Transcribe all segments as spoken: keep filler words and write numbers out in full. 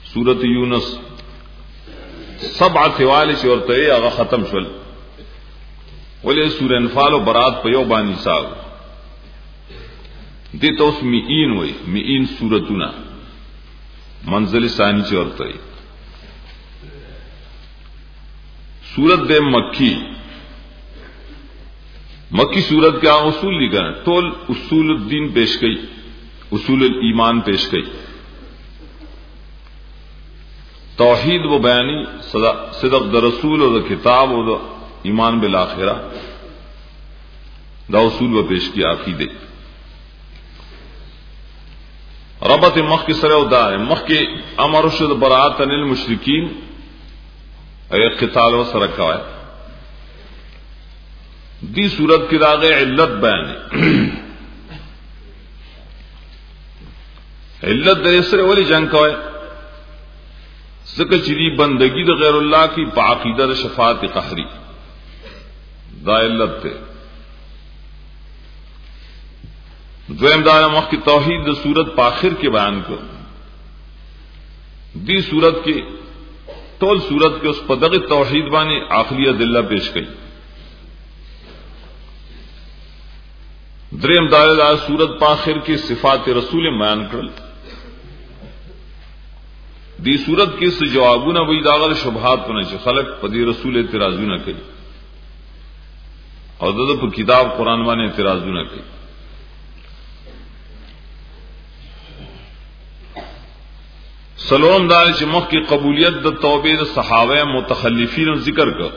सूरत यूनुस सबع ثوال چې ورته هغه ختم شول ولې سورہ انفال او برات په یو باندې حساب دي توس میئین وای میئین سورتونه منزل ثانی چې ورته سورت د مکی مکی سورت کا اصول لګا ټول اصول الدین پیش کړي اصول الایمان پیش کړي توحید و بیانی صدق در رسول و در کتاب و در ایمان بالآخرہ دا اصول و پیش کی عقیدے ربط مخ کی سر دا ہے مخ کے امر شد برات عن المشرکین اے قتال و سرکا ہے دی صورت کی داغ علت بیان علت در اسر ولی جنگ کا ہے ذکر چری بندگی د غیر اللہ کی پاکیدہ د شفاعت قہری دا علت تے دویم دار مخ کی توحید د صورت پاخر کے بیان کو دی صورت کے ټول صورت کے اس پدغ توحید باندې عقلی ادلہ پیش کړي دریم دار د صورت پاخر کی صفات رسول بیان کړل دی صورت کې څه جوابونه وې داغه شبهات ونه چې خلق په دې رسول اعتراضونه کوي او دغه په کتاب قران باندې اعتراضونه کوي سلام دار چې مخ کې قبولیت د توبې د صحابه متخلفین ذکر کړ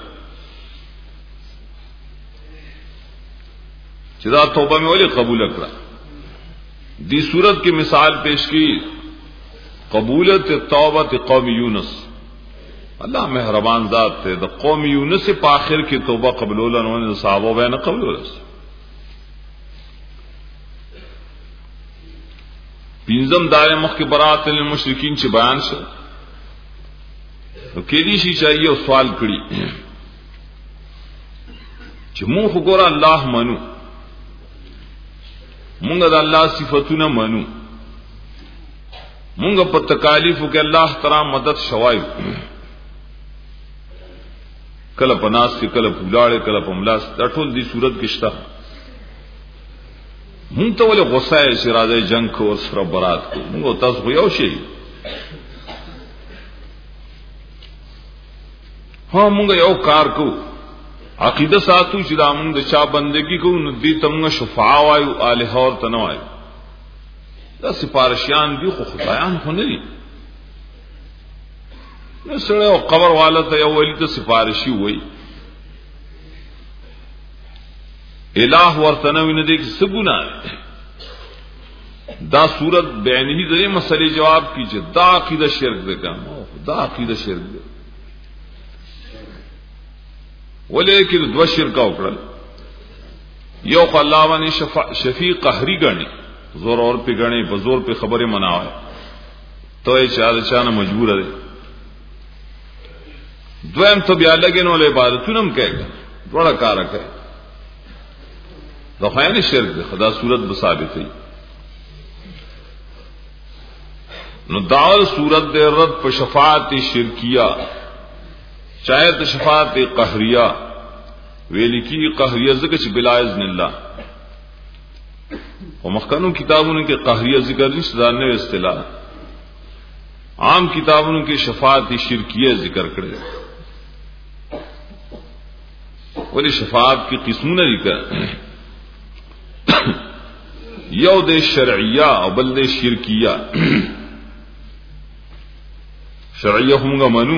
چې دا توبه مې ولې قبول کړه دی صورت کې مثال پیش کی قبولت توبت قوم یونس اللہ مہربان ذات تے دا قوم یونس سے پاخر کی توبہ قبول انہوں نے صحابہ بیان قبول پینزم دار مخ کے برات للمشرکین چھ بیان شو تو کیدی شی چاہیے او سوال کڑی چھ مون خو گورا اللہ منو مونگا دا اللہ صفتونا منو مونږ په تکالیفو کې الله تعالی مدد شوایو کله په ناس کې کله په لاړې کله په ملاس د ټول دی صورت کې شته مونږ ته ولې غصه یې چې راځي جنگ کو سره برات کو مونږ تاسو یو شي ها مونږ یو کار کو عقیده ساتو چې دا مونږ د چا بندگی کو نو دې تمغه شفاعه وایو الہ اور تنوایو دا سپارشیان دی خو خدایان خو نه دي نو سره او قبر والا ته یو ولی ته سپارشی وای الہ ورته نه ویني دي څه ګناه دا صورت بیانې دې مسلې جواب کیږي دا عقیده شرک ده کوم دا عقیده شرک ده ولیکن دو شرک او کړل یو الله باندې شفیع قهری غني زور اور پہ گنے بزور پہ خبریں مناوے تو یہ چار چانہ مجبور ہے دویم تو بیا لگے نو عبادتونم کہے گا بڑا کارک ہے دخائن شرک دے خدا صورت بثابت ہے نو داول صورت دے رد پہ شفاعت شرکیہ چاہے تو شفاعت قہریہ ویلی کی قہریہ ذکر چھ بلا اذن اللہ اور مخکنوں کتابوں کے قہریہ ذکر نہیں داننے اصطلاح عام کتابوں کے شفاعت شرکیہ ذکر کرے ولی شفاعت کی قسموں نے ذکر یو دے شرعیہ اور بل دے شرکیہ شرعیہ ہوں گا منو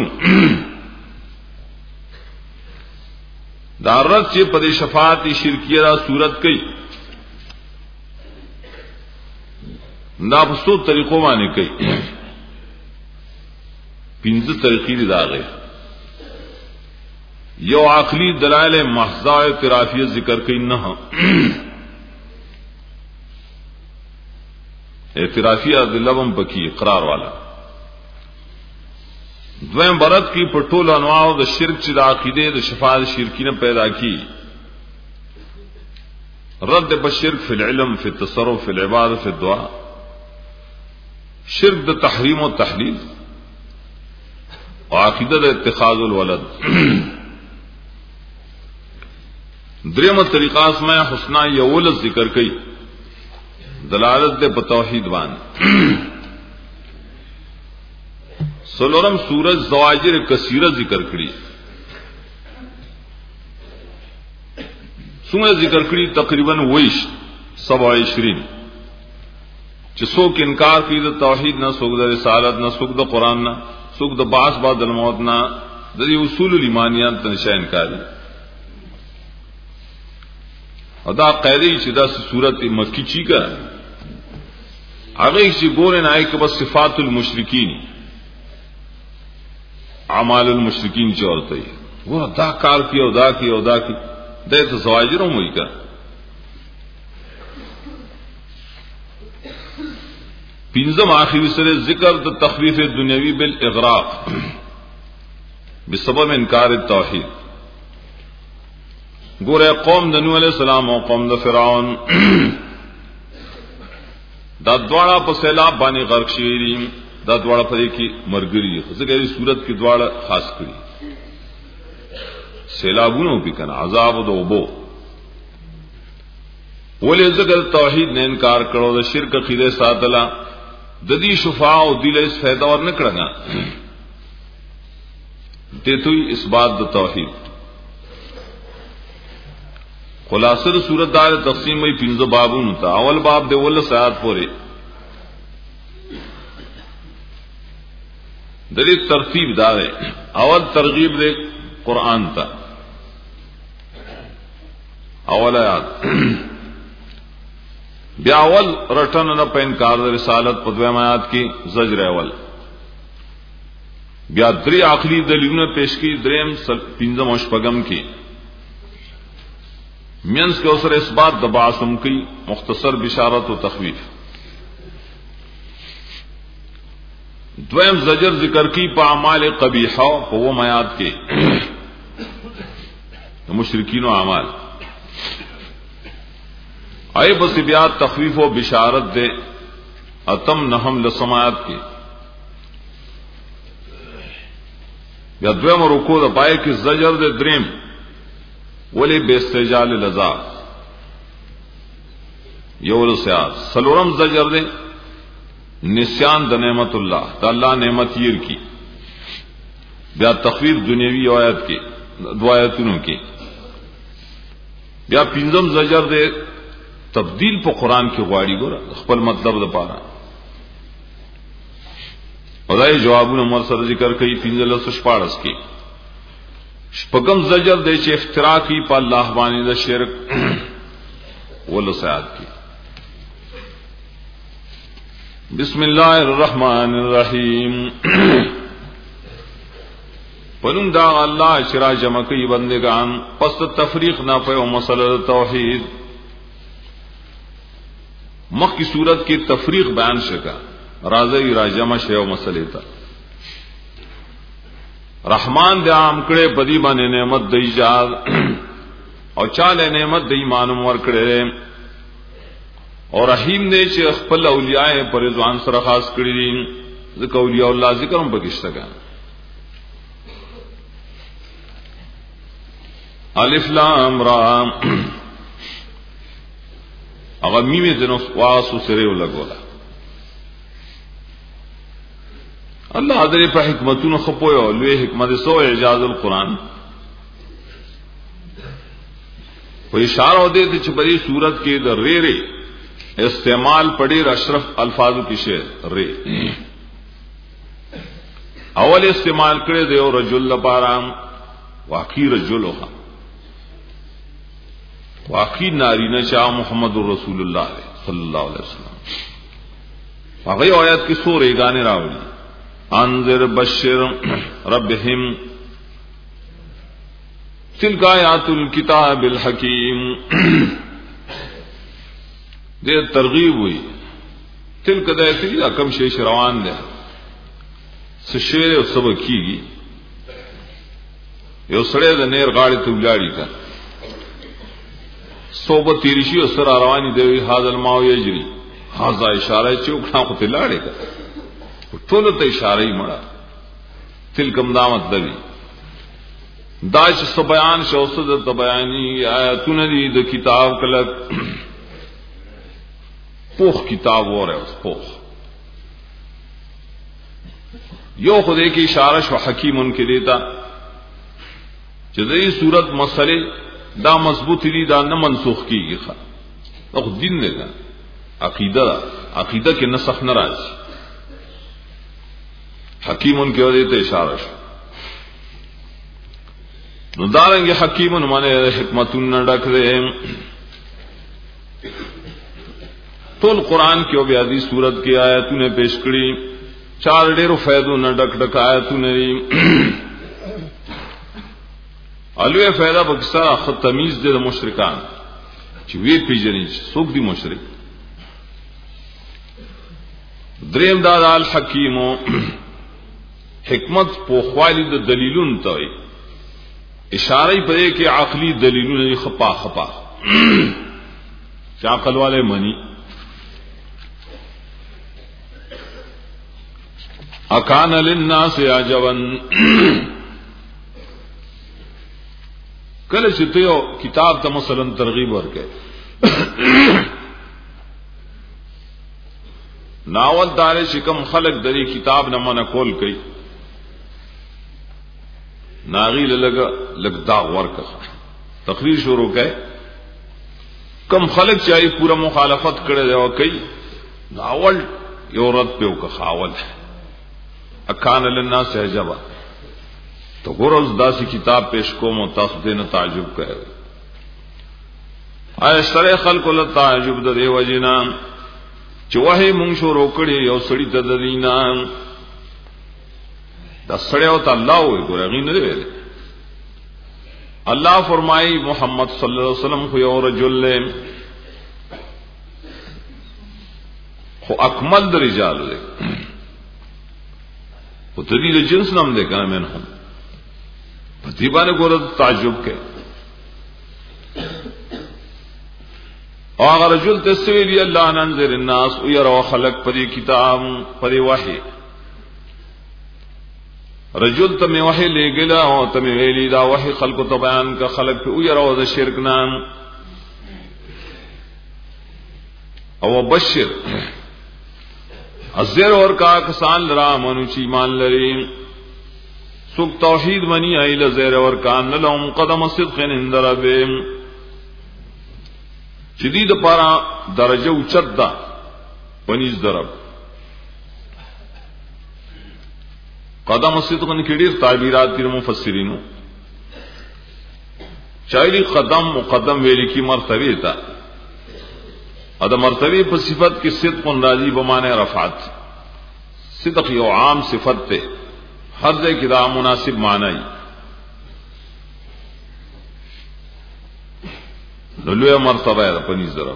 دارت سے پدے شفاعت شرکیہ را صورت کئی دا پستو طریقوں مانے کئی پنځه طریقې دي داغه یو عقلی دلائل محض اعترافیہ ذکر کئی نہ اعترافیہ دلبم پکی اقرار والا دویم برت کی پټول انواع د شرک چې د عقیده د شفاعت شرکی نه پیدا کی رد بشرک فی العلم فی التصرف فی العبادة فی الدعاء شرک د تحریم و تحلیل عقیدہ اتخاذ الولد. دریم طریقہ اسماء حسنہ یول ذکر کئی دلالت دے بتوحید بان. سلورم سورج زواجر کثیرہ ذکر کری. سورج ذکر کری تقریباً ویش سبع عشرین چسو کے انکار کی دا توحید نہ سوک دا رسالت نہ سوک دا قرآن نہ سوک دا باس بعد الموت نہ دا اصول الایمانیات تنشا انکاری. ادا قیدی چدا صورت مکی چی کا آگے چی گورے نہ آئے کہ بس صفات المشرکین اعمال المشرکین چورتے وہ دا کار کی او دا کی او دا کی دے تو زواجروں ہوئی کا. پینزم آخری سر ذکر دا تخفیف دنیاوی بالاغراق بسبب انکار التوحید. گورے قوم دا نوح علیہ السلام و قوم دا فرعون دا دوارا پا سیلاب بانی غرق شیرین دا دوارا پا دیکھی مرگری خسکہ صورت کی دوارا خاص کری سیلابونوں پی کنا عذاب دا عبو ولی ذکر توحید نے انکار کرو دا شرک عقیدہ ساتلا ددی شفاع و دل اس فیدہ اور نکڑنا دیتوئی اس بات دا توحید. خلاصر صورت دار تقسیم میں پنزو بابون تا. اول باب دے ول سیات پورے دلی ترتیب دارے. اول ترغیب دے قرآن تا اول آیات بیا اول رٹن نہ پینکار رسالت پدویم آیات کی زجر اول بیا دری آخری دلیلوں پیش کی دریم پنزم اشپگم کی مینس کے اسر اس بات دباسم کی مختصر بشارت و تخویف. دویم زجر ذکر کی پا اعمال قبیحہ پا وہ میاد کے مشرکین و اعمال آئے بس بیات تخویف و بشارت دے اتم نہم لسمایات کے یا دویم رکو دا پائے کہ زجر دے دریم ولی بیستجال لذا یول سیاد. سلورم زجر دے نسیان دا نعمت اللہ تا اللہ نعمت یر کی بیا تخویف دنیاوی آیت کی دو آیتونوں کی. بیا پنزم زجر دے تبدیل پا قرآن کی غواڑی گورا خپل مطلب دا پارا ادائی جوابون امر سر ذکر کئی پنزل سشپارس کی. شپگم زجر دے چے افترا کی پا اللہ بانی دا شرک والسیاد کی. بسم اللہ الرحمن الرحیم. پنم دا اللہ چرا جمع کی بندگان پس تفریق نہ پیو مسئلہ توحید. مخ کی صورت کی تفریق بیان شکا رازی را جمع شیو مسئلہ تا. رحمان دے عام کڑے بدی بانے نعمت دی جاد اور چالے نعمت دی مانم ور کڑے اور رحیم نے چھ خپل اولیاء پر رضوان سره خاص کړی دي ذکر اولیاء الله ذکرم پکشتګا. الف لام را هغه میمه د نو واسو سره ولګولا الله حضرت په حکمتونو خپوي لوی حکمت سو اعجاز القرآن په اشاره دې چې په دې صورت کې د ری ری استعمال پڑی اشرف الفاظ کی شعر رے اول استعمال کرے دے اور رجل لپارام واقعی رجل ہوا واقعی ناری نشا محمد رسول اللہ صلی اللہ علیہ وسلم. واقعی آیات کی سورے گانے راوڑی انذر بشر ربہم تلک آیات الکتاب الحکیم. دے ترغیب ہوئی تل کدا تھی کم شیش روان دے سشیر او سب کیگی یو سڑے د نیر غاڑی تو لاڑی کا صوبت تیرشی او سر روانی دی هاذ الماء یجری هاذا اشارہ چوکھا کو تلاڑے کا ټول ته اشارہ ہی مڑا تلکم دا مطلب دا چې بیان شوصد د بیانی آیاتونه دي د کتاب کلک پوخ کتاب وره اوس پوخ یو خدای کی اشاره شو حکیمن کې دیتا چې دې صورت مسئله دا مضبوط دي دا نه منسوخ کیږي ښا او دین نه ده عقیده عقیده کې نسخ نه راځي حکیمن کې دیتا اشاره شو نو دارنګ حکیمن معنی حکمتون نه ډک دي ټول قران کې او بیا دې صورت کې آیاتونه پیش کړي چار ډېرو فائدو نه ډک ډک آیاتونه دي الوی فائدہ پکسا خط تمیز دے د مشرکان چې وی پیژنې څوک دی مشرک دریم دا الحکیم حکمت په خوالی د دلیلون ته اشاره پرې کې عقلی دلیلونه خپا خپا چې عقل والے منی اکان للناس عجبا کله چې ته یو کتاب ته مثلا ترغیب ورکې ناول دار چې کوم خلق دری کتاب نه منع کول کوي ناغیل لګ لګ داغ ورکه تقریر شروع کړي کوم خلق چې پورا مخالفت کړي دی او کوي ناول یو رد په وکړه خاول اکان للناس عجبا تو ګورز داسې کتاب پیش کوم او تاسو دې نه تعجب کوئ آیا سره خلق له تعجب د دی وجنا چې وه مونږ شروع کړی یو سړی ته د دینا دا سړی او الله وي ګورغی نه ویل الله فرمایي محمد صلی الله علیه وسلم خو یو رجل له خو اکمل د رجال له او تدې د جنس نام دې کنه من هم پتی باندې ګور تعجب کې او هغه رجل تسویل الله انذر الناس او يروا خلق پدې کتاب پدې وحي رجل ته وحي لګلا او ته ویلي دا وحي خلق ته بیان کا خلق او يروا د شرک نام او بشر ازر اور کا کسان لرا منو چی مان لري سوک توحید منی ایل زیر اور کان لهم قدم صدق عند ربهم شدید پارا درجه اوچت دا پنیز درب قدم صدق کی ډیر تعبیرات دي مفسرینو چایلی قدم مقدم ویلی کی مرتبه تا ادا مرتبه په صفت کې صدق راضی بمانه رفعت صدق یو عام صفت ته ہر ځای کې دا مناسب معنی نلوه مرتبه ده پنځ درو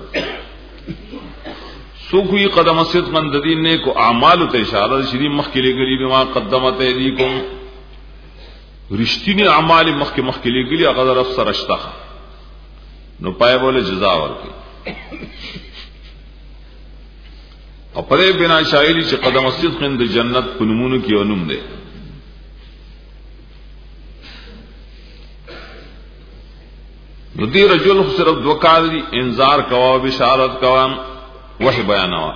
سو کوئی قدم صدق من دین نے کو اعمال ته اشاره شری مخ کې لګلی بما قدمت ایدیکم رښتینی اعمال مخ کې مخ کې لګلی هغه رب سره شته نو پای بوله جزاء ورکړي او پرې بنا شایلی چې قدم صدق د جنت په نمونه کې ونوم ده نو دی رجل صرف دو کار دی انذار کوا و بشارت کوا وحی بیانوا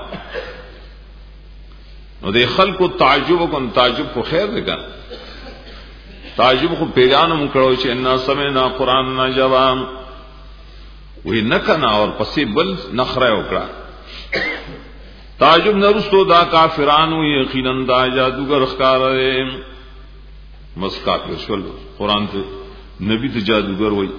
نو دی خلق تعجب کن تعجب کو خیر دے کن تعجب کو پیغانو مکڑو چی انا سمعنا قرآن نجبا وہی نکنا اور پسی بل نخرے اکڑا تعجب نرستو دا کافرانو یقیناً دا جادوگر اخکار رہے مس کافر شل قرآن تو نبی تو جادوگر وہی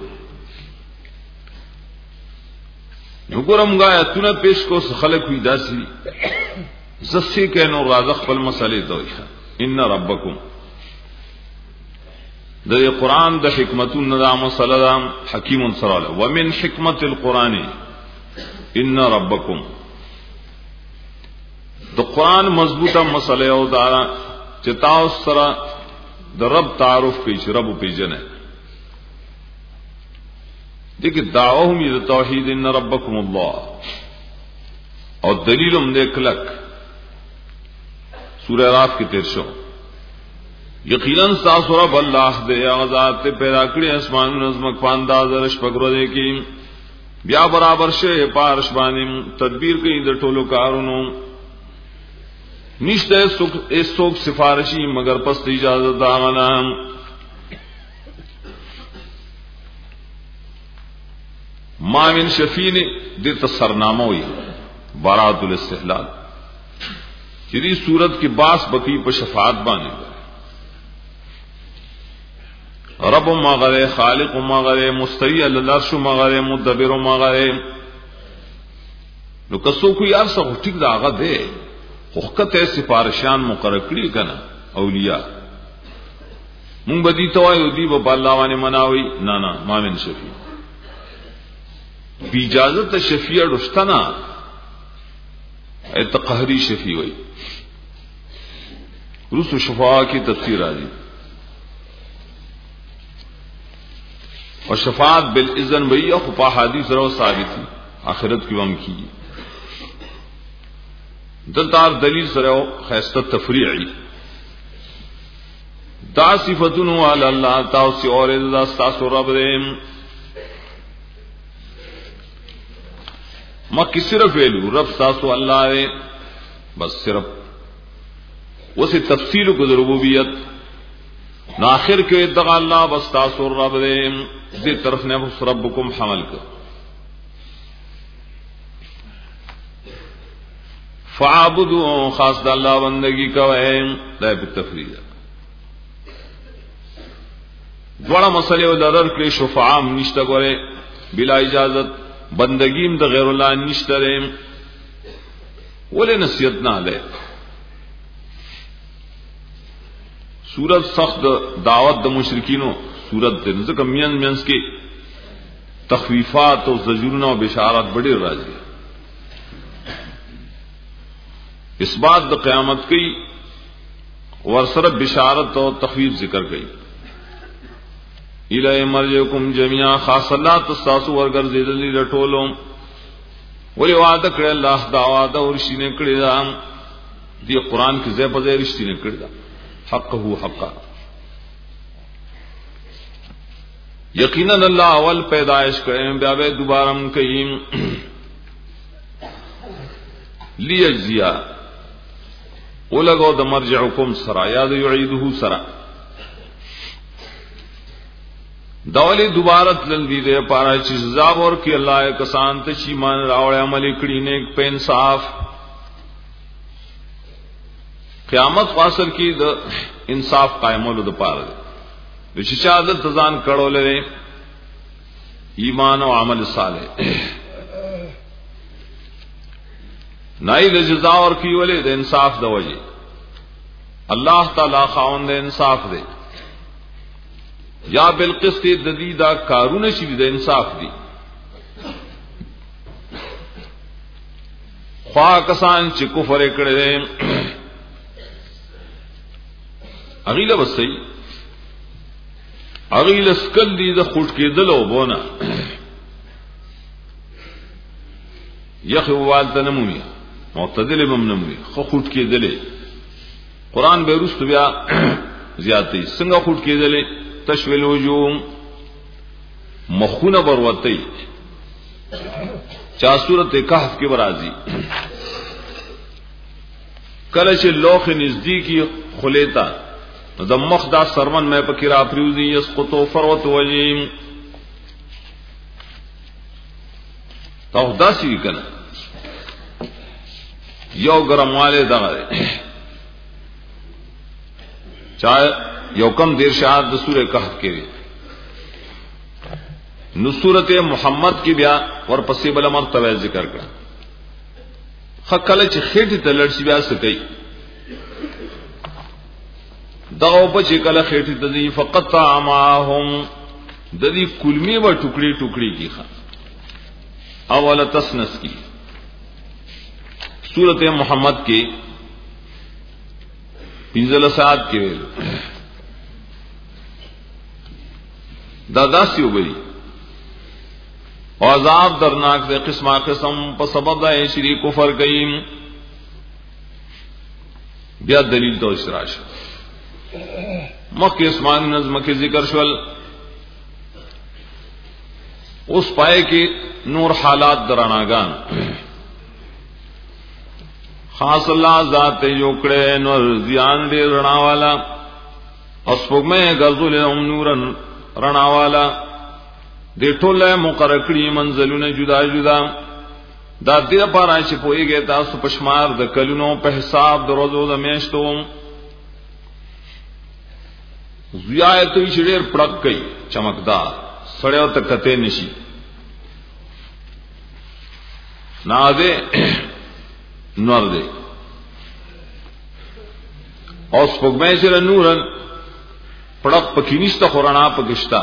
نګورم غا اتونه پیش کو خلق وی داسي زسي کینو رازق خپل مسلې دوی ان ربکم د قرآن د حکمتون نظام سلام حکیم سراله ومن حکمت القرآن ان ربکم د قرآن مضبوطه مسله او دا چې تاسو سره د رب تعارف کوي چې رب پیژنه دیکھ دعوهم الى توحید ان ربکم اللہ اور دلیلم دیکھ لک سورہ راف کی تیر شو یقینا تاسو رب الله دې غزاد پیدا کړی اسمان نظم پانداز رش پګرو دې کې بیا برابر شه پارش باندې تدبیر کوي د ټولو کارونو نشته سوک ایسوک سفارشی مگر پس اجازت داغنا ما من شفین دې تصرنامه وي برات الاستحلال چې صورت کې باس بکی په شفاعت باندې رب مغره خالق مغره مستوی العرش مغره مدبر مغره نو کسو کو یار څه ټیک دا هغه دی خوخته سفارشان مقرر کړی کنه اولیاء مونږ بدی توایو دی په الله باندې مناوي نه نه ما من شفیع بی اجازت شفیع رښتنا ایت قهری شفیع وي رسو شفاعه کی تفسیر راځي اور شفاعت بالاذن وی او په حدیث راو ثابت اخرت کې وم کی دلته دلیل سره خاصه تفریعی دا صفاتونو علی الله تعالی اور رضا تاسو رب دې ما کی صرف ویلو رب تاسو الله دې بس صرف وسه تفصیل کو ربوبیت نو اخر کې دغه الله بس تاسو رب دې دې طرف نه ربکم حمل کو فعبدوا خاص د الله بندگی کوئ دا په تفریح دوړه مسلې ولر کړی شفاعه نشته ګوره بلا اجازت بندگیم د غیر الله نشته رې ولې نصیحت نه اله سورت سخت دعوت د مشرکینو سورت د ځکه مین مینس کې تخفیفات او زجرونه او بشارات بډې راځي اثبات د قیامت کی ورسره بشارت او تخفیف ذکر کړي الی مرجکم جميعا خاص الله تاسو ورګر زیدلی لټولو ولی وعده کړی الله دا وعده ورشینه کړی دا دی قران کې زې په زې رښتینه کړی دا حقه حقا یقینا الله اول پیدائش کړي بیا به دوباره کوي لیجزیا ولګو د مرجعکم سرا یاد یعیده سرا دولی دوباره تلل دی دے پارا چې سزا ورکړي الله کسان ته چې مان راوړ عمل کړي نیک په انصاف قیامت فاصل کې د انصاف قائمولو د پاره د چې عادت ځان کړو لري ایمان او عمل صالح نای د جزا ورکړي ولې د انصاف د وجه الله تعالی خاوند انصاف دی یا بالقسط د دې دا کارونه شي د انصاف دي خوا کسان چې کفر کړي اغیله وسي اغیله سکل دي د خټ کېدل او بونه یخو والته نمومي معتدل بم نمومي خو خټ کېدل قران به رست بیا زیاتې څنګه خټ کېدل تشویل وجوم مخونه بروتی چا سورت کهف کې برازي کله چې لوخ نزدیکی خلیتا د مخ دا سرمن مې پکې را پریوزي یسقطو فروت وجیم او داسي کنه یو ګرمواله دغه چا یو کم دیر شاہد د سورہ کہف کې نو سورۃ محمد کې بیا ورپسې بل مرتبه ذکر کړه خکله چې خېټه ته لړشي بیا څه کوي دا په چې کله خېټه ته دی فقط معهم د دې کلمې و ټوکړي ټوکړي کیخه اول تسنس کی سورۃ محمد کې پنځله سات کې ویل دا داسی وبلی او عذاب درناک دے قسمہ قسم په سبب د شریک کفر گئیم بیا دلیل تو اشراش مخ اسمان نظم کے ذکر شول اس پائے کی نور حالات دراناگان خاص اللہ ذات جوکڑے نور زیان دے رنا والا اسفق میں غزل ام نورن رنا والا دے ٹولے مقرکڑی منزلون جدا جدا دا دیر پارا چی پوئی گئے تاسو پشمار دا کلونو پہ حساب دا روزو دا میشتو زیائے تو ایچ دیر پڑک گئی چمکدار سڑے ہو تک کتے نشی نا دے نور دے اور سپگمے سے نورن پڑک پکینشتا خورانا پکشتا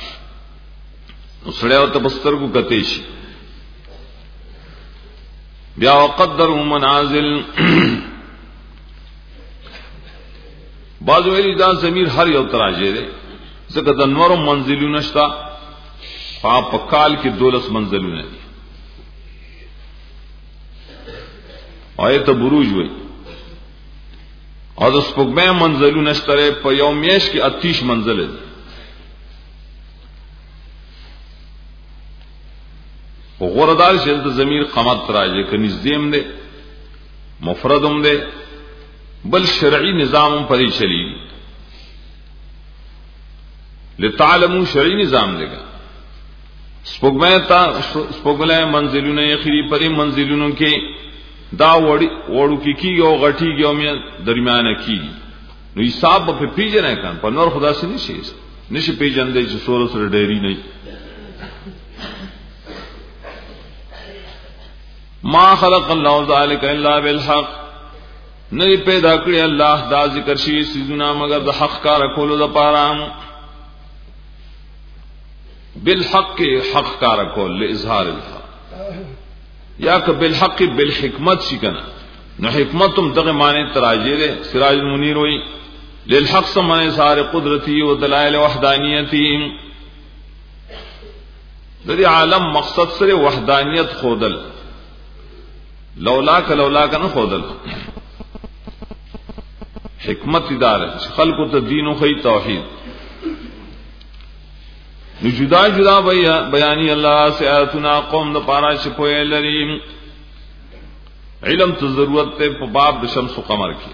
سڑے ہو تبستر کو کتے شی بیا وقدر منازل بعض ویلی دا ضمیر ہر یو تراجے دے زکہ دا نور منزلو نشتا خواب پکال کی دولس منزلو ندی آیت بروج ہوئی اور دا سپگمے منزلو نشتا رے پا یومیش کی اتیش منزل دی غوردار شلت ضمیر قمت راجے کہ نزدیم دے مفردم دے بل شرعی نظام پری چلی لتعلمو شرعی نظام دے گا سپگمے تا سپگلے منزلون یخری پری منزلون کے دا وڑو کی کی گو غٹی گو میں درمیان کی نو حساب پہ پیجن کان پر نور خدا سے نشی نشی پیجن دے سورس سر ڈیری نہیں ما خلق اللہ ذالک الا بالحق نہیں پیدا کری اللہ دا ذکر شی سیزنا مگر دا حق کا رکھولو دا پارام بالحق کے حق کا رکھول لإظہار الحق یا کہ بالحق بالحکمت شکنا نو حکمت تم تغی مانے تراجے دے سراج المنیر ہوئی للحق سمانے سار قدرتی و دلائل وحدانیتی دری عالم مقصد سر وحدانیت خودل لولا کا لولا کا نہ خودل حکمت ادار ہے خلق و تدین و خی توحید جدا جدا بیانی اللہ سے آیتنا قوم دا پارا چپوئے لریم علم تو ضرورت تے باب دا شمس و قمر کی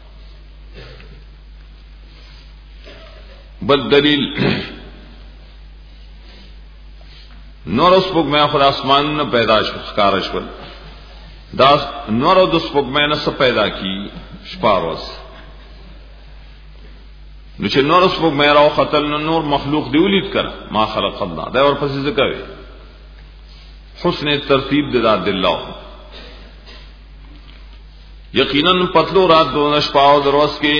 بل دلیل نور اسپوک میں خود آسمان نہ پیداش کارش بل دا نور و دسپوک میں نہ سب پیدا کی شپاروز نوچے نور اسپوک میں راو قتل نور مخلوق دیولید کر ما خلق اللہ دا اور پسی ذکر حسن ترتیب دے داد اللہ یقیناً پتلو رات دو نشپاو دروس کے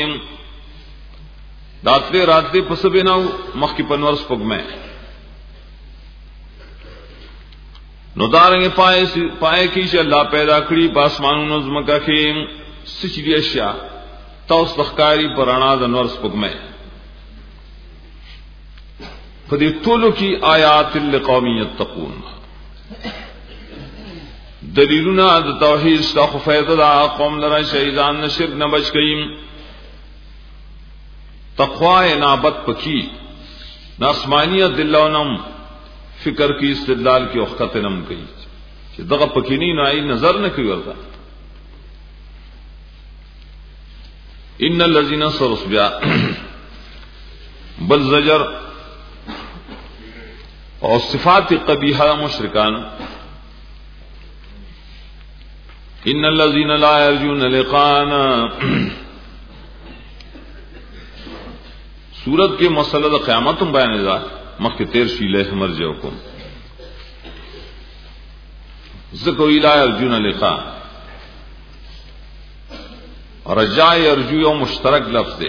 داتلے راتلے پسبیناو مخی پنور اسپوک میں نو دارنگے پائے پائے کیش اللہ پیدا کری پاسمانو نظمکا خیم سچری اشیاء توس تخکاری پر انا دنور سپک میں فدی طولو کی آیات لقومی یتقون دلیلنا دا توحید شتاخ فیض دا قوم لرا شہیدان نشرک نبچ گئیم تقوی نابت پکی ناسمانیت دلونم فکر کی استدلال کی وقت نم کی کہ دغه پکینی نہ آئی نظر نہ کی ورتا ان الذين صرف بیا بل زجر اور صفات قبیحہ مشرکان ان الذين لا يرجون لقاءنا سورت کے مسئلہ قیامت بیان ہے مخ تیر شیلے مرجو کو ذکر لا یرجون لقاء رجاء یرجو یو مشترک لفظ ہے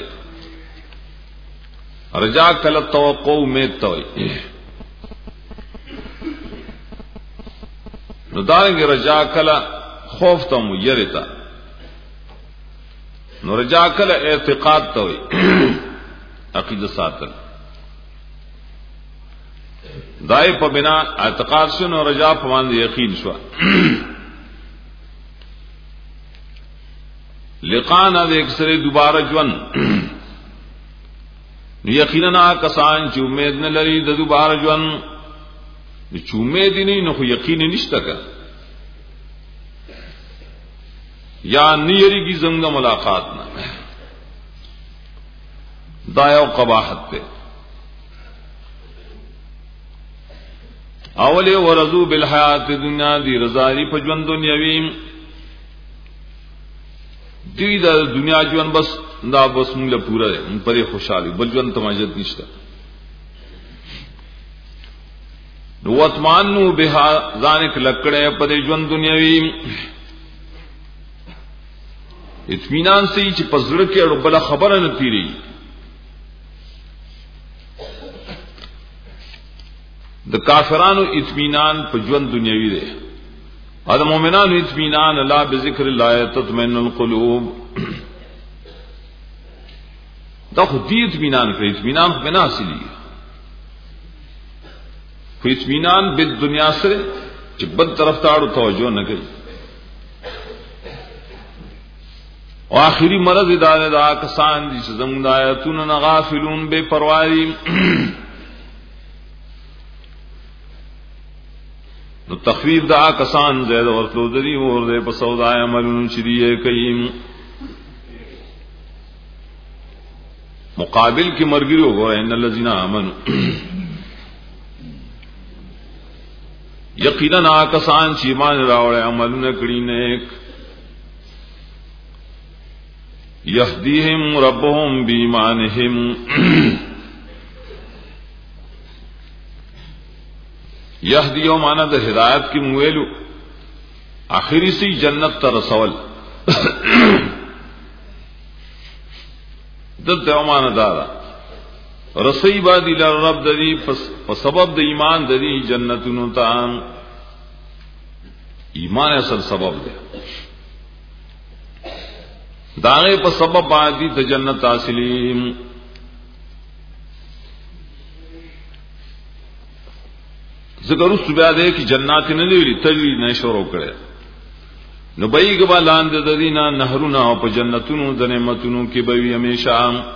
رجاء کل توقع امید توئی نو دارنگے رجاء کل خوف تو یریتا نو رجاء کل اعتقاد توئی عقیدہ ساتل دائے پا بنا اعتقاد سن اور رجا پماند یقین شوا لقانا دے اکسر دوبارہ جون یقینا کسان چې امید نه لري د دوباره ژوند، چې امید نه نو خو یقین نشته کا یا نیریږي زموږ ملاقات نه. دا یو قباحت ده. اوله ورزو بالحیات الدنیا دی رضای په ژوند دنیوي، دی د دنیا ژوند بس دا بس موږ پورا ده پرې خوشالي بل ژوند تماجت نشته. نو وتمانو بها ذانک لکړې په دې ژوند دنیوي اطمینان سي چې پزړه کې اړه بل خبره نه تیری. د کافرانو اطمینان په ژوند دنیوي ده، او د مؤمنانو اطمینان الا بذکر الله تطمئن القلوب. دا خو دې اطمینان کوي، اطمینان په نه حاصلي. خو اطمینان په دنیا سره چې بل طرف ته اړه توجه نه کوي. او اخري مرض دا دا کسان دي چې زموږ د آیاتونو نه غافلون بے پروا دي. نو تخفیف دا کسان زید ورتلو دری اور دے په سودا عملون شریه کئیم. مقابل کی مرګري وګورئ ان الذين امنوا یقینا کسان چې ایمان راوړل عملونه کړی نیک یهدیهم ربهم بإیمانهم یهدی او معنا د هدایت کی مویلو اخری سی جنت ته رسول دلته معنا دارا رسی بادی لرب دری په سبب د ایمان دری جنتونو ته. ایمان اصل سبب دی، داغه په سبب باندې د جنت حاصلیم. ذکر اس بیا دے کہ جنات نے لري تجری نه شروع کړي. نو بای ګبا لاندې د دینا نهرونه او په جنتونو د نعمتونو کې به وي همیشه.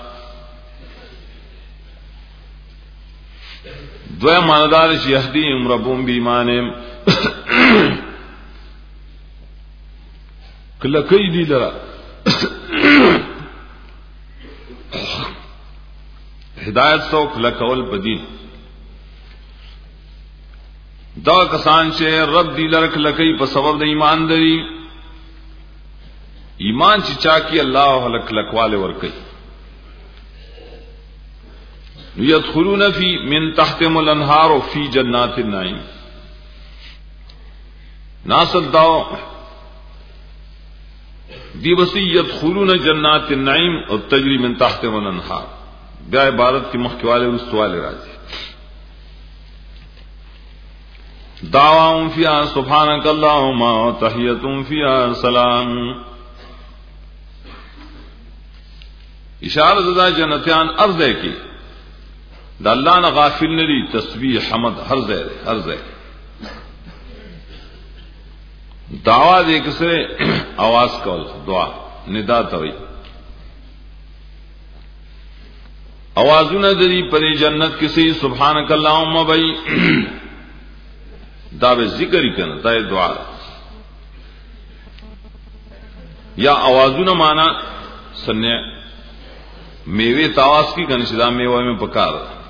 دوی ماندار چې يهديهم ربهم بإيمانهم کله کوي دی لرا هدایت سو کله کول بدین. دا کسان چې رب دی لرک لکې په سبب د ایمان دری، ایمان چې چا کی الله هلک لکواله ور کوي. يدخلون فی من تحتهم الانهار فی جنات النعیم. ناصل داو دی بسی يدخلون جنات النعیم او تجری من تحتهم الانهار. بیا عبارت کی مخکواله رسواله راځي. دعواهم فيها سبحانك اللهم وتحيتهم فيها سلام. اشاره زدا جنتیان ارض ہے کی د الله نه غافل نه دي، تسبیح حمد هر ځای هر ځای. دعوا دې کسره आवाज کول دعا ندا ته وي. आवाजونه دې پر جنت کسي سبحانك اللهم بای دا به ذکر کنا دا دعا یا आवाजونه معنا سنه میوه تاواز کی کنه شدا میوه میں پکار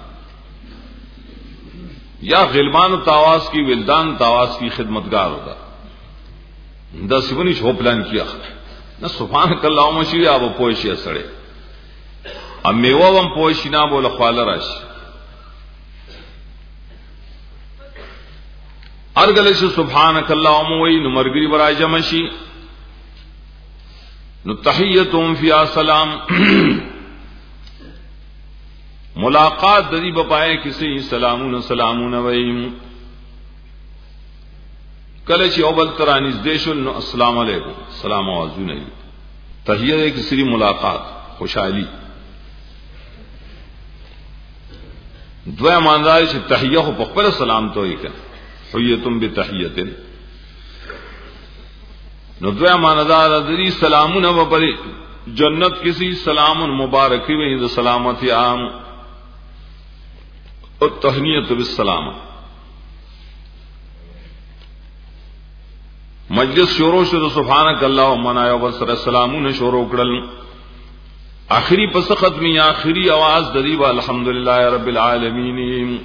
یا غلمان تاواز کی ولدان تاواز کی خدمتگار ہوتا. دا سیونی شو پلان کیا نہ سبحانك اللهم شی اب پوشی سڑے ام میوه وم پوشی نا بوله خواله راش ارگلش سبحانك اللهم وی نو مرګری برای جمع شي نو تحیتهم فی سلام. ملاقات دری بپائے کسی سلامون سلامون ویم. کله چې اول ترانیز دیشل نو السلام علیکم سلام आवाजونه وي. تحیه ایک سری ملاقات خوشحالی. دوه ماندار چې تحیه په خپل سلام ته وي کنه حیتم بتحیه. نو دوه ماندار دری سلامونه په جنت کسی سلام مبارکی وي د سلامتی عام التهنیۃ بالسلام. مجلس شروع شو سبحانك اللهم انا یو بسر السلامون شروع کړل. آخری پس ختمی آخری آواز دریب الحمدللہ رب العالمین.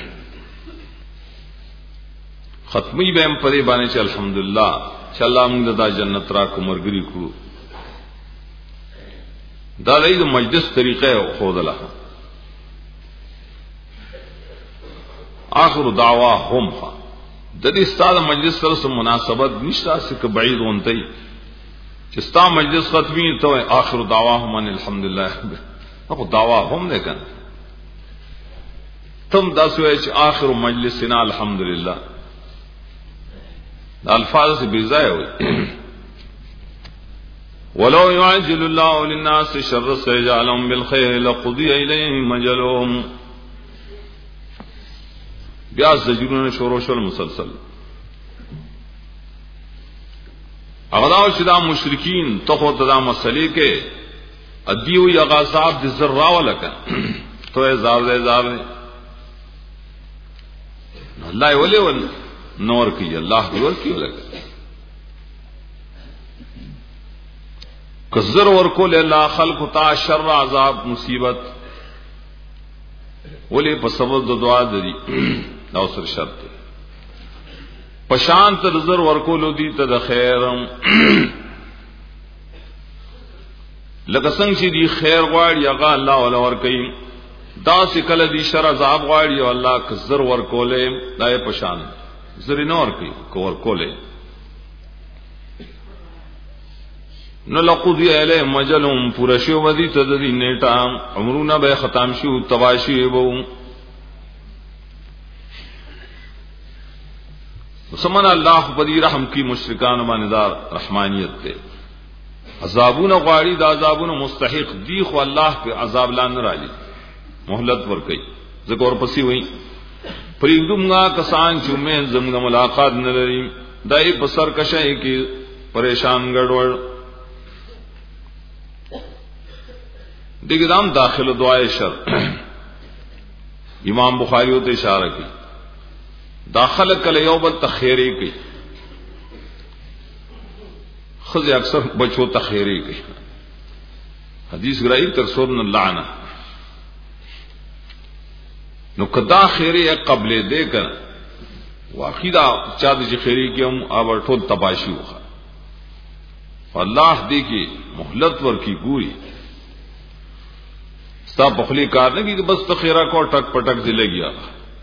ختمی بهم پدې باندې چې الحمدللہ چې الله موږ د جنت را کو مرګري کو. دا د مجلس طریقې خو دله. آخر دعواهم د دې ستاسو مجلس سره مناسبت نشته چې بعید غونتی چې ستاسو مجلس ختمي ته آخر دعواهم ان الحمدللہ. هغه دعواهم نه کړه تم دا سوې چې آخر مجلسنا الحمدللہ. دا الفاظ به ځای وي. ولو يعجل الله للناس شر سيجعلهم بالخير لقضي إليهم أجلهم. بیا زجرونه شروع شول مسلسل. اغداو چې دا مشرکین ته ته دا مسلې کې ادیو یا غاصاب د ذرا ولکه تو زار دې زار الله ولي ول نور کی الله دی ور کی ولکه کزر ور کول الله خلق تا شر عذاب مصیبت ولي په سبب د دعا دي دا سر شرط پشان تر زر ورکولو دی ته د خیر لکه څنګه چې دی خیر غواړي هغه الله ولا ور کوي. دا سکل دی شر عذاب غواړي او الله کزر ورکولې دای پشان زر نه ور کوي کو ورکولې نو لقضی علیه مجلهم پرشو ودی ته د دې نیټه عمرونه به ختم شو تباشی وو. سمن الله بدی رحم کی مشرکان باندې دار رحمانیت ته عذابونه غواړي دا عذابونه مستحق دی خو الله په عذاب لان راځي مهلت ور کوي. ذکر پسې وای پریږدمغه کسان چې مې زمغه ملاقات نه لري دای په سر کشای کی پریشان ګډوډ دګدام داخله دعای شر. امام بخاری ته اشاره کوي داخله کله یو بل تخیری کوي خزي اکثر بچو تخیری کوي. حدیث غرائی تر سورن اللعنه نو کدا خیری قبل دے کر واقعدا چا د خیری کیم اور ټول تباشی وخه الله دې کی مهلت ور کی ګوري ستا بخلی کار نه کی بس تخیرا کو ټک پټک دی لګیا.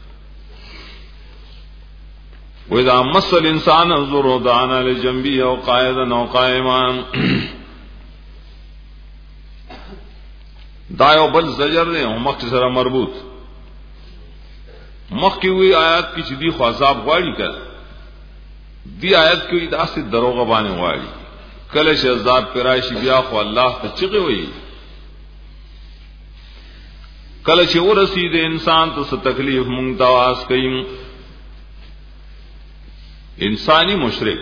وَإِذَا مَسَّ الْإِنسَانَ الضُّرُّ دَعَانَا لِجَنبِهِ أَوْ قَاعِدًا أَوْ قَائِمًا. دا یو بل زجر دی او مخ سره مربوط. مخ کی وی آیات کی چې دی خو عذاب غواړي کړه دی آیات کې دا سي دروغه باندې غواړي کله چې عذاب پرایشي بیا خو الله ته چغي وي. کله چې ورسید انسان ته څه تکلیف مونږ تواس کوي انسانی مشرک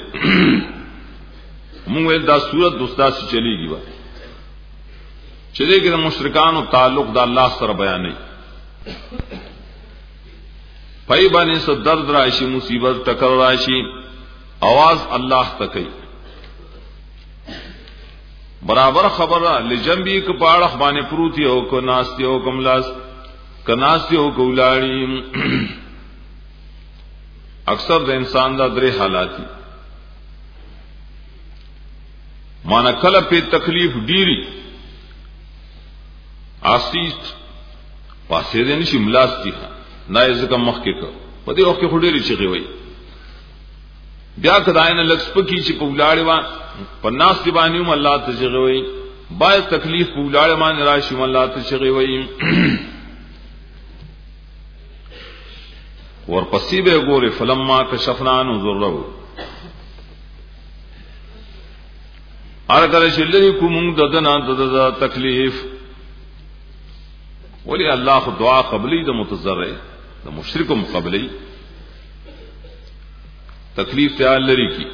مونږ دا صورت دوستا سے چلی گی وا چلے کہ مشرکان و تعلق دا اللہ سره بیان نہیں پای باندې س درد راشي مصیبت ټکر راشي आवाज الله تکي برابر خبره لجنبی ک پاړه باندې پروتي او کو ناستي او کملاس کناستي او کولاړي. اکثر د انسان دا درې حالات مانا کله په تکلیف ډیری آسیت پاسې دې نشي ملاستی نه ځکه مخ کې کو په دې وخت کې خډيري چغي وي بیا کداینه لکس پکی چې په ولاړې وا په ناس دی باندې هم الله ته چغي وي باید تکلیف په ولاړې باندې راشي هم الله ته چغي وي. ورپسې به ګوره فلما کشفنا عنه ضره ارګل شلری کوم ددنا دد تکلیف ولی الله خو دعا قبلی د متضرع د مشرک مقبلی تکلیف ته لري کی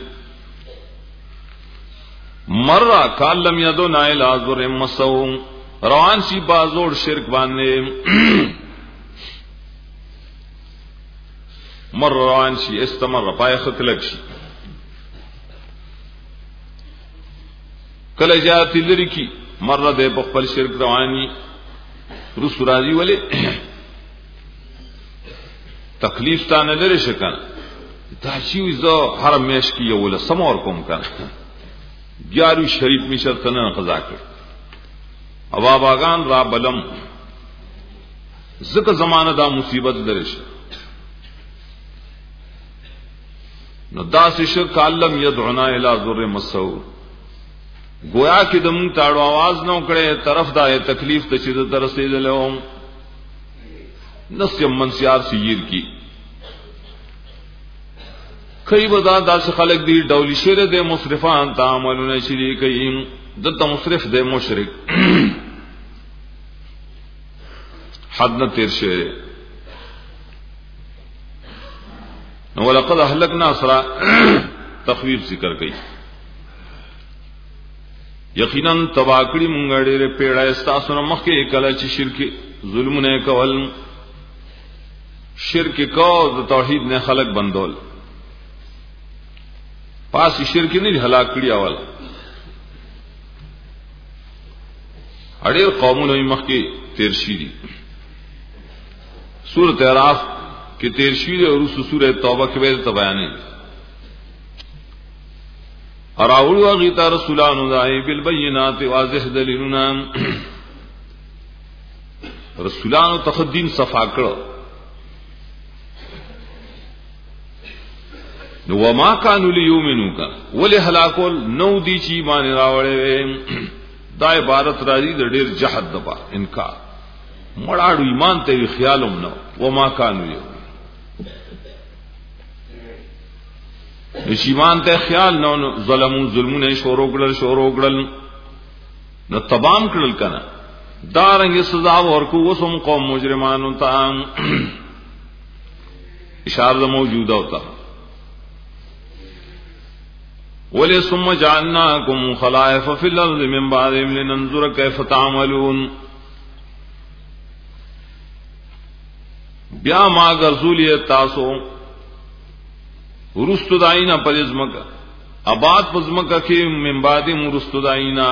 مرہ کالم یدو نائل ازر مسو روان سی بازور شرک باندې مر روان شي استمر پای خطلک شي کله جاتی لري کی مر ده په خپل شرک رواني رسول راضي ولې تکلیف ستانه لري شکن دا شی زو هر میش کی یو له سمور کوم کنه یارو شریف می شرط نه قضا کړ ابا باغان را بلم زکه زمانه دا مصیبت درش نو دا شر کالم يدعنا الى ذر مسو گویا کې د مونږ تاړو आवाज نو کړي طرف دا تکلیف ته چې د رسیدلوم نسیم منسیار سیر کی کئی بدا داس خلق دی ڈولی شیر دے مصرفان تعاملون شریکیم دتا مصرف دے مشرک حد نہ تیر شیر ولقد اهلکنا اسرا تخویف ذکر گئی یقینا تباکڑی مونگڑی رے پیڑا استاسو نمخ کے کلا چی شرک ظلم نے کول شرک کو توحید نے خلق بندول پاس شرک نہیں ہلاک کړي اول اړیر قومونو مخ کې تیر شي دي سورۃ اعراف کې تیر شي دي او سورۃ توبه کې به بیانې اراول غیت رسولان ذای بالبينات واضح دلیلنا رسولان تخدین صفا کړو نو وما كانوا ليؤمنوا کا ول هلاکول نو دی چی مان راوړې دا عبارت راځي د ډېر جهاد دپا انکار مړاړو ایمان ته خیالوم نو وما كانوا نشیمان ته خیال نو ظلمون ظلمونه شورو کړل شورو کړل نو تبام کړل کنه دا رنګ سزا ورکو وسم قوم مجرمانو ته اشاره موجوده ہوتا ولی ثم جعلناکم خلائف فی الارض من بعدهم لننظر کیف تعملون بیا ما غرزولی تاسو ورستو داینا پرزمک آباد پزمک کی من بعدهم ورستو داینا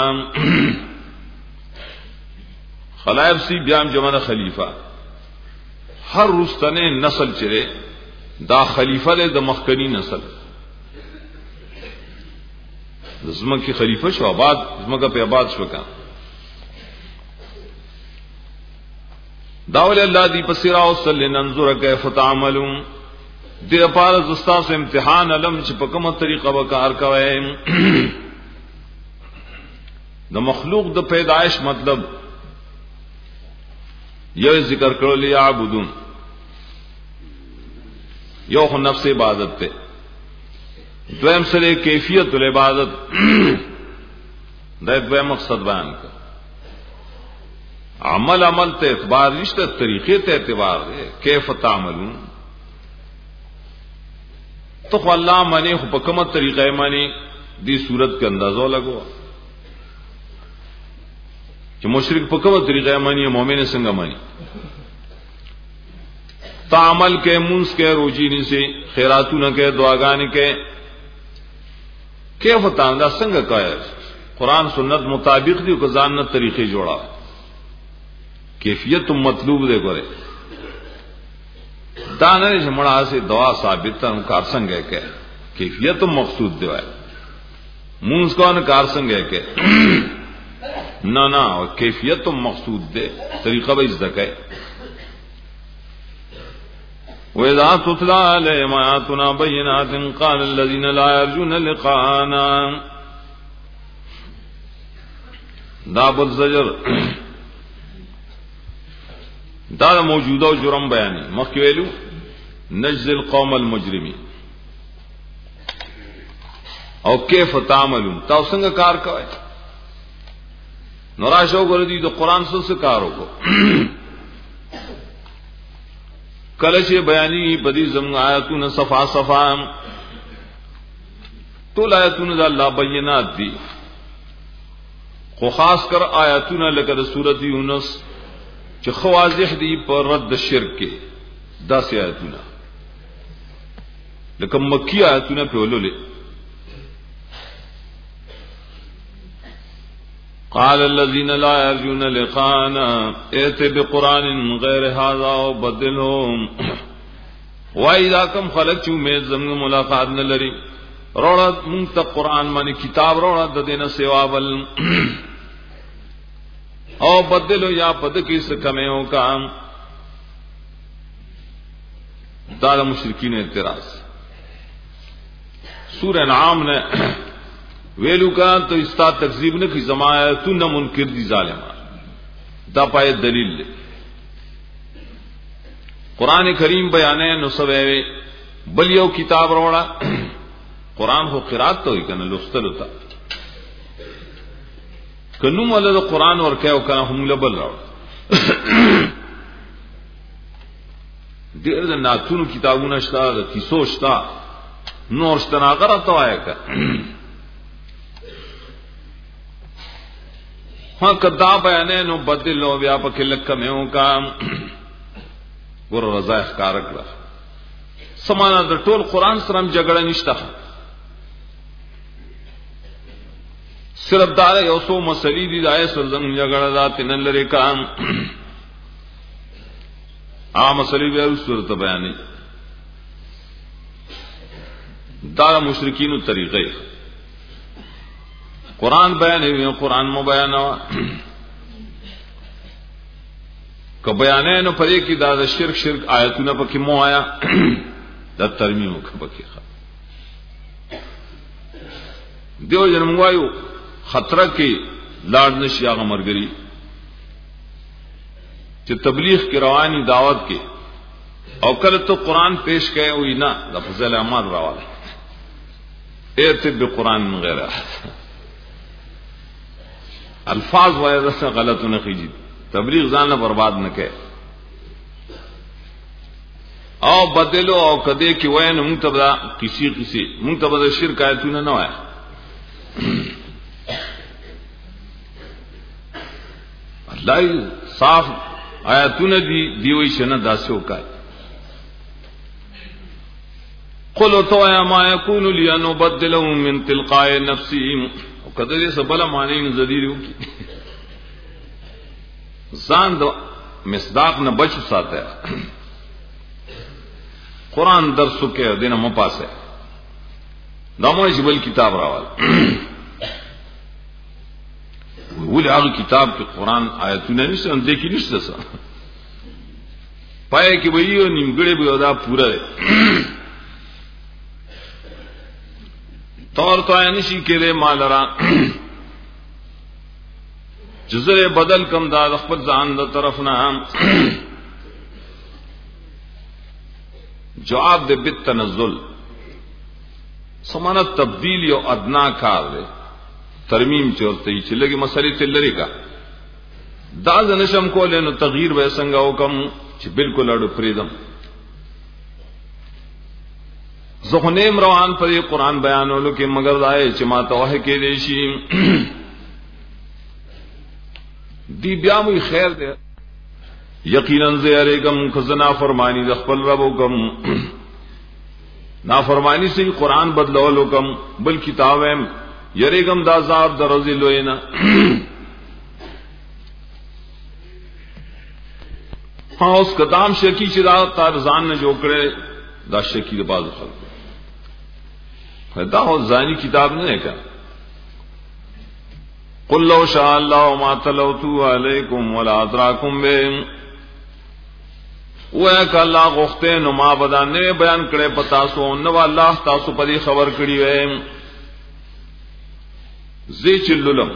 خلائف سی بیام جمع خلیفہ ہر رستنے نسل چرے دا خلیفہ لے دا مخکنی نسل زمک کی خلیفہ شو آباد زمکہ پہ آباد شو کا داول اللہ دی پسرا وصلی ننظر کیف تعملون دی اپار زستا سے امتحان علم چھ پکم طریقہ بکار کوئے دا مخلوق دا پیدائش مطلب یہ ذکر کرو لیا عبدون یو خو نفس عبادت تے دویم سرے کیفیت العبادت دا دویم مقصد بیان کر عمل عمل تے اعتبار رشتہ طریقے تے اعتبار دے کیف تعملون تو خو اللہ مانے خو پکمت طریقہ مانے دی صورت کے اندازوں لگو کہ مشرک پکمت طریقہ مانی مومن سنگا مانی تعمل کے منس کے روجینی سے خیراتون کے دعاگان کے کیف تعمل سنگ کا قرآن سنت مطابق دی کو جاننا طریقے جوڑا کیفیت مطلوب دے کرے دانے جمڑا سے دعا ثابت تھا کار سنگ ہے کہ کیفیت مقصود دے منس کون کار سنگ ہے کہ نہ نہ کیفیت مقصود دے طریقہ بھائی ذکر وَإِذَا تُتْلَى عَلَيْهِمْ آيَاتُنَا بَيِّنَاتٍ قَالَ الَّذِينَ لَا يَرْجُونَ لِقَاءَنَا داب الزجر دا موجودہ جرم بیانی مخیویلو نجزی القوم المجرمین او کیف تعملون تاو سنگ کار کوئے نراشو گردی دو قرآن سے کارو کو کلش بیانی بدی زمن آیاتون صفا صفا تو آیاتون دا اللہ بینات دی خو خاص کر آیاتون لکر سورت یونس چھ خوازح دی پر رد شرک کے دا سی آیاتون لکه مکی آیاتونه په ولولې. قال الذين لا يرجون لقاءنا ائت بقران غير هذا وبدلهم. واذا كم خلق چې امید زموږ ملاقات نه لري روړه مونږ ته قران باندې کتاب روړه د دینه سیوا بل او بدلو یا پد کی څه کمیو کام. دا د مشرکین اعتراض. سورہ انعام نے ویلو کا تو استا تکذیب نے کی زمایتون منکر دی ظالما. دا پای دلیل دے. قرآن کریم بیانے نسوے بل یو کتاب روڑا. قرآن ہو قرات تو ہی کنا لستل ہوتا کنو مولا دا قرآن ورکے وکنا ہم لبل روڑا. دیر دا ناتونو کتابون اشتا دا کسو اشتا نور اشتنا غرطو آئے کا ہاں کدا بیانے نو بدل لو بیا پکی لکمیوں کا ور رضا اخکارک را سمانا در طول قرآن سرم جگڑا نشتا صرف دار یوسو مسلی دی دائے سرزم جگڑا دا تنن لرے کام آ مسلی بیا اس صورت بیانی دار مشرکین طریقے قرآن بیان ہے قرآن مو بیان ہوا کہ بیانے نو پرے کی دا شرک شرک آیتونه پکې مو آیا دا ترمیم پکې ښه دیو جن موایو خطر کې لاړ نشي هغه مرګري چې تبلیغ کې رواني دعوت کې او کله ته قرآن پیش کړي وي نه د فضل اعمال راواله ایت بقرآن غیره الفاظ وایي څه غلط نه کیږي تبلیغ ځان نه برباد نه کړي او بدلو او کده کې وای نه مونږ ته کسی کسی مونږ ته د شرک آیتونه نه وای الله صاف آیتونه دی دیوي شنه داسو کوي قل تو یا ما یکون لی ان ابدله من تلقاء نفسی وکذ سبل معنی زدیرو کی ځان د مصداق نه بچو ساته قرآن درسو کې دینه مو پاسه دمو جبل کتاب راوال ولې هغه کتاب کې قرآن آیتونه نشته اند کې نشته څه پای کې ویو نیمګړې به دا پورا تور تو نشي کېره مالرا جزره بدل کم دا خپل ځان د طرف نه جواب دے بالتنزل سمانه تبدیل یو ادنا کار دے ترمیم چورته چې لګي مسلې تل لري کا دا ځنشم کولې نو تغییر به څنګه وکم چې بالکل اړو پریدم زخنیم روان پر قرآن بیانولو کې مگر دای چې ما توه کې دي شي دی بیا مو خیر دے یقینا زیریکم خزنا فرمانی د خپل رب وکم نافرمانی سے قرآن بدلولو کم بل کتابم یریکم دا عذاب درزی لوینا ہاں اس قدام شکی چرا تارزان نے جو کرے دا شکی د باز خلق دا ہو زانی کتاب نہیں ہے قل لو شاء الله ما تلوتو علیکم ولا ادراکم بهم وے کہ اللہ غفتے نو ما بدانے بیان کرے پتا سو نو اللہ تاسو پدی خبر کړي وے زی چللم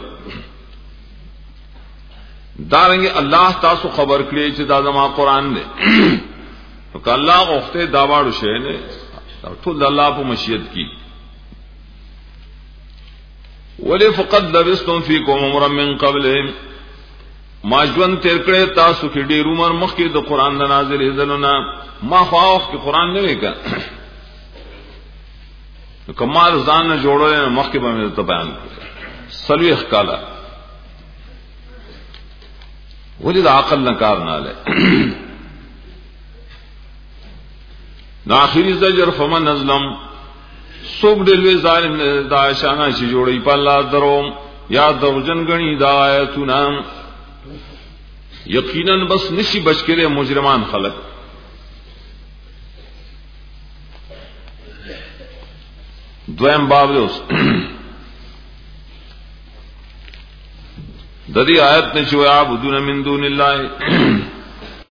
دارنګ اللہ تاسو خبر کړي چې دا زما قران دی نو کہ اللہ غفتے دا واړو شی نه ټول الله په مشیت کی ولی فقد لبستم فیکم عمرا من قبل ما جون تیر کړه تاسو کې ډیر عمر مخکې د قران د نازل هدلونه ما خواوخ کې قران نه وکړ نو کمال ځان نه جوړول مخکې باندې ته بیان سلوخ کالا ولی د عقل نه کار نه لای نا آخری زجر فمن ازلم سوک دلوی ظالم دا شانا چی جوڑی پا اللہ دروم یا دروجن گنی دا آیتونا یقیناً بس نشی بچ کرے مجرمان خلق. دویم باب دوست ددی آیت نے چویا عبدون من دون اللہ